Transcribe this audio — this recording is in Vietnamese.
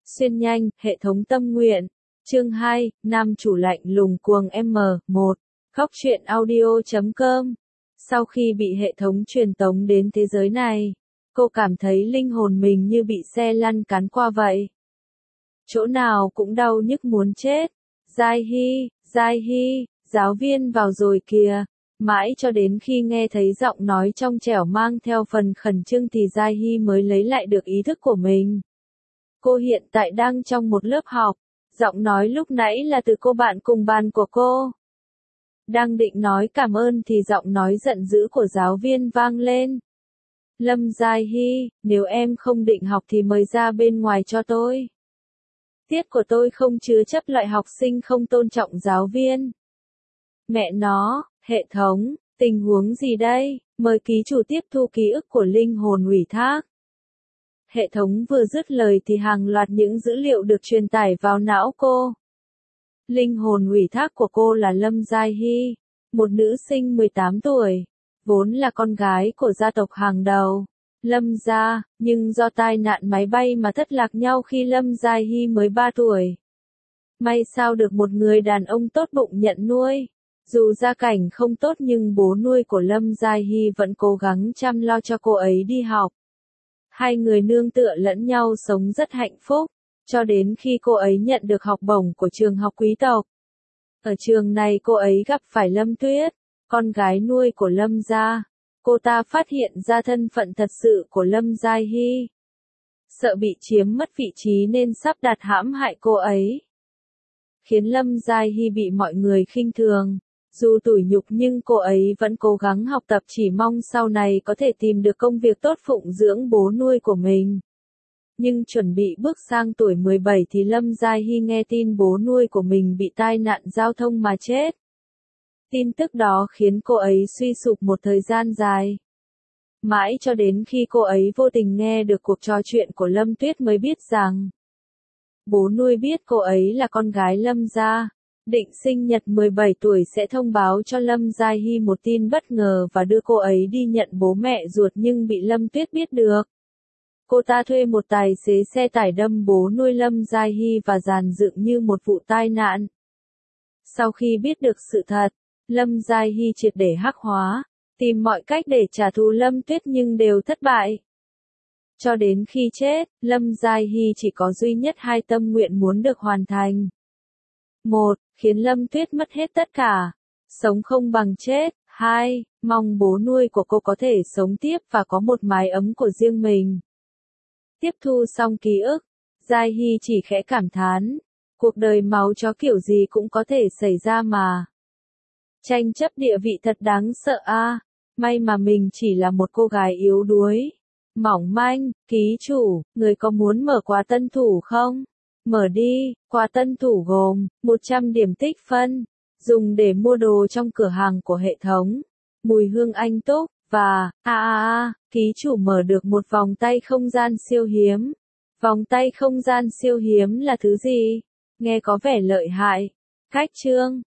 Xuyên nhanh, hệ thống tâm nguyện. Chương 2, nam chủ lạnh lùng cuồng M1. Góc truyện audio.com. Sau khi bị hệ thống truyền tống đến thế giới này, cô cảm thấy linh hồn mình như bị xe lăn cán qua vậy. Chỗ nào cũng đau nhức muốn chết. Giai Hy, giáo viên vào rồi kìa. Mãi cho đến khi nghe thấy giọng nói trong trẻo mang theo phần khẩn trương thì Giai Hy mới lấy lại được ý thức của mình. Cô hiện tại đang trong một lớp học. Giọng nói lúc nãy là từ cô bạn cùng bàn của cô. Đang định nói cảm ơn thì giọng nói giận dữ của giáo viên vang lên. Lâm Giai Hy, nếu em không định học thì mời ra bên ngoài cho tôi. Tiết của tôi không chứa chấp loại học sinh không tôn trọng giáo viên. Mẹ nó, hệ thống, tình huống gì đây? Mời ký chủ tiếp thu ký ức của linh hồn ủy thác. Hệ thống vừa dứt lời thì hàng loạt những dữ liệu được truyền tải vào não cô. Linh hồn ủy thác của cô là Lâm Giai Hy, một nữ sinh 18 tuổi, vốn là con gái của gia tộc hàng đầu, Lâm gia, nhưng do tai nạn máy bay mà thất lạc nhau khi Lâm Giai Hy mới 3 tuổi. May sao được một người đàn ông tốt bụng nhận nuôi. Dù gia cảnh không tốt nhưng bố nuôi của Lâm Giai Hy vẫn cố gắng chăm lo cho cô ấy đi học. Hai người nương tựa lẫn nhau sống rất hạnh phúc, cho đến khi cô ấy nhận được học bổng của trường học quý tộc. Ở trường này cô ấy gặp phải Lâm Tuyết, con gái nuôi của Lâm gia. Cô ta phát hiện ra thân phận thật sự của Lâm Giai Hy. Sợ bị chiếm mất vị trí nên sắp đặt hãm hại cô ấy, khiến Lâm Giai Hy bị mọi người khinh thường. Dù tủi nhục nhưng cô ấy vẫn cố gắng học tập chỉ mong sau này có thể tìm được công việc tốt phụng dưỡng bố nuôi của mình. Nhưng chuẩn bị bước sang tuổi 17 thì Lâm Giai Hy nghe tin bố nuôi của mình bị tai nạn giao thông mà chết. Tin tức đó khiến cô ấy suy sụp một thời gian dài. Mãi cho đến khi cô ấy vô tình nghe được cuộc trò chuyện của Lâm Tuyết mới biết rằng bố nuôi biết cô ấy là con gái Lâm gia. Định sinh nhật 17 tuổi sẽ thông báo cho Lâm Giai Hy một tin bất ngờ và đưa cô ấy đi nhận bố mẹ ruột nhưng bị Lâm Tuyết biết được. Cô ta thuê một tài xế xe tải đâm bố nuôi Lâm Giai Hy và dàn dựng như một vụ tai nạn. Sau khi biết được sự thật, Lâm Giai Hy triệt để hắc hóa, tìm mọi cách để trả thù Lâm Tuyết nhưng đều thất bại. Cho đến khi chết, Lâm Giai Hy chỉ có duy nhất hai tâm nguyện muốn được hoàn thành. 1. Khiến Lâm Tuyết mất hết tất cả. Sống không bằng chết. 2. Mong bố nuôi của cô có thể sống tiếp và có một mái ấm của riêng mình. Tiếp thu xong ký ức, Giai Hy chỉ khẽ cảm thán. Cuộc đời máu chó kiểu gì cũng có thể xảy ra mà. Tranh chấp địa vị thật đáng sợ a. May mà mình chỉ là một cô gái yếu đuối, mỏng manh. Ký chủ, người có muốn mở quà tân thủ không? Mở đi, quà tân thủ gồm 100 điểm tích phân, dùng để mua đồ trong cửa hàng của hệ thống, mùi hương anh túc, và, ký chủ mở được một vòng tay không gian siêu hiếm. Vòng tay không gian siêu hiếm là thứ gì? Nghe có vẻ lợi hại. Cách chương,